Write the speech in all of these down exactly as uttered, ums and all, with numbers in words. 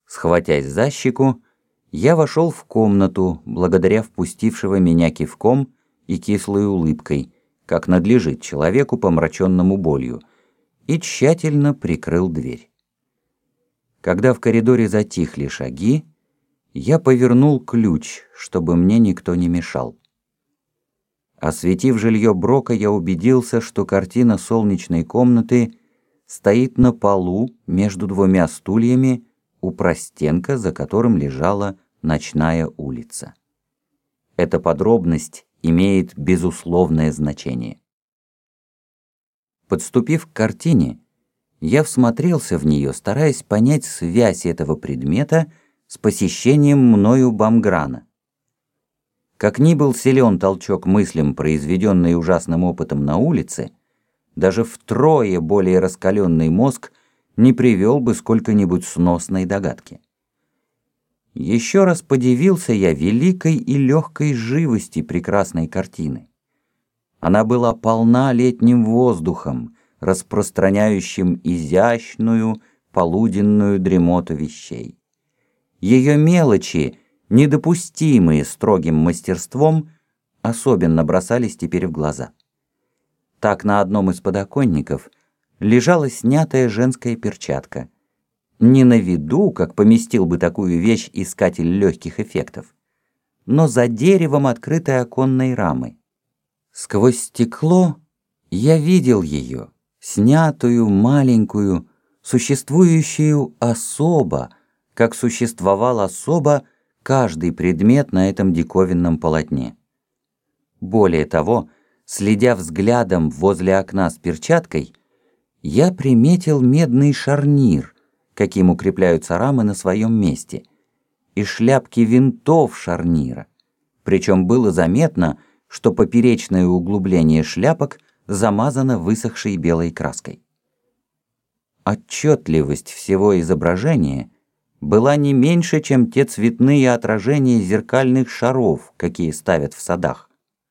Схватясь за щеку, я вошел в комнату, благодаря впустившего меня кивком и кислой улыбкой, как надлежит человеку, помраченному болью, и тщательно прикрыл дверь. Когда в коридоре затихли шаги, я повернул ключ, чтобы мне никто не мешал. Осветив жилье Брока, я убедился, что картина солнечной комнаты стоит на полу между двумя стульями у простенка, за которым лежала ночная улица. Эта подробность имеет безусловное значение. Подступив к картине, я всмотрелся в нее, стараясь понять связь этого предмета с посещением мною Бамграна. Как ни был силен толчок мыслям, произведенный ужасным опытом на улице, даже втрое более раскаленный мозг не привел бы сколько-нибудь сносной догадки. Еще раз подивился я великой и легкой живости прекрасной картины. Она была полна летним воздухом, распространяющим изящную полуденную дремоту вещей. Ее мелочи, недопустимые строгим мастерством, особенно бросались теперь в глаза. Так на одном из подоконников лежала снятая женская перчатка. Не на виду, как поместил бы такую вещь искатель легких эффектов, но за деревом открытой оконной рамы. Сквозь стекло я видел ее, снятую, маленькую, существующую особо, как существовал особо каждый предмет на этом диковинном полотне. Более того, следя взглядом возле окна с перчаткой, я приметил медный шарнир, каким укрепляются рамы на своем месте, и шляпки винтов шарнира, причем было заметно, что поперечное углубление шляпок замазано высохшей белой краской. Отчетливость всего изображения была не меньше, чем те цветные отражения зеркальных шаров, какие ставят в садах.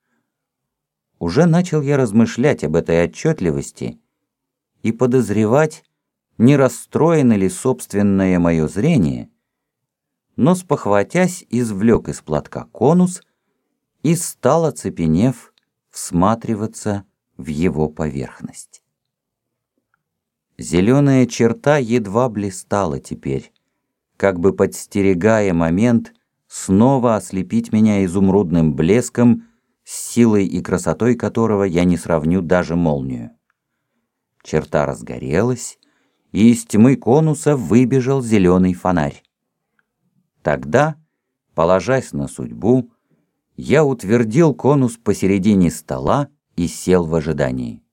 Уже начал я размышлять об этой отчетливости и подозревать, не расстроено ли собственное мое зрение, но, спохватясь, извлек из платка конус и стал, оцепенев, всматриваться в его поверхность. Зеленая черта едва блистала теперь, как бы подстерегая момент снова ослепить меня изумрудным блеском, с силой и красотой которого я не сравню даже молнию. Черта разгорелась, и из тьмы конуса выбежал зеленый фонарь. Тогда, положась на судьбу, я утвердил конус посередине стола и сел в ожидании.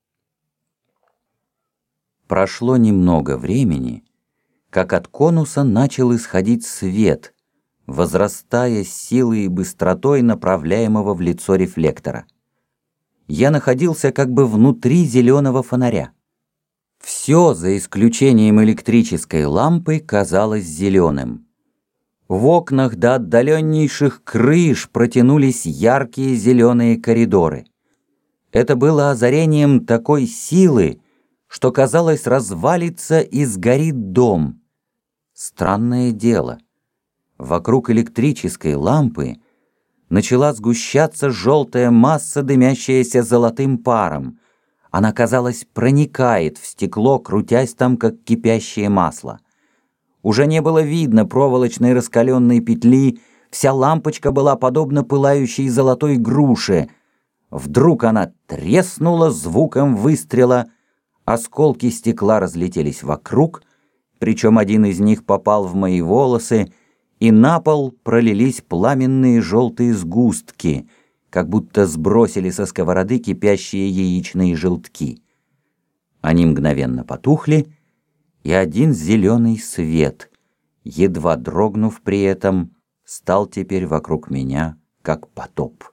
Прошло немного времени, как от конуса начал исходить свет, возрастая с силой и быстротой направляемого в лицо рефлектора. Я находился как бы внутри зеленого фонаря. Все, за исключением электрической лампы, казалось зеленым. В окнах до отдаленнейших крыш протянулись яркие зеленые коридоры. Это было озарением такой силы, что, казалось, развалится и сгорит дом. Странное дело. Вокруг электрической лампы начала сгущаться желтая масса, дымящаяся золотым паром. Она, казалось, проникает в стекло, крутясь там, как кипящее масло. Уже не было видно проволочной раскаленной петли, вся лампочка была подобна пылающей золотой груше. Вдруг она треснула звуком выстрела, осколки стекла разлетелись вокруг, причем один из них попал в мои волосы, и на пол пролились пламенные желтые сгустки, как будто сбросили со сковороды кипящие яичные желтки. Они мгновенно потухли, и один зеленый свет, едва дрогнув при этом, стал теперь вокруг меня, как потоп.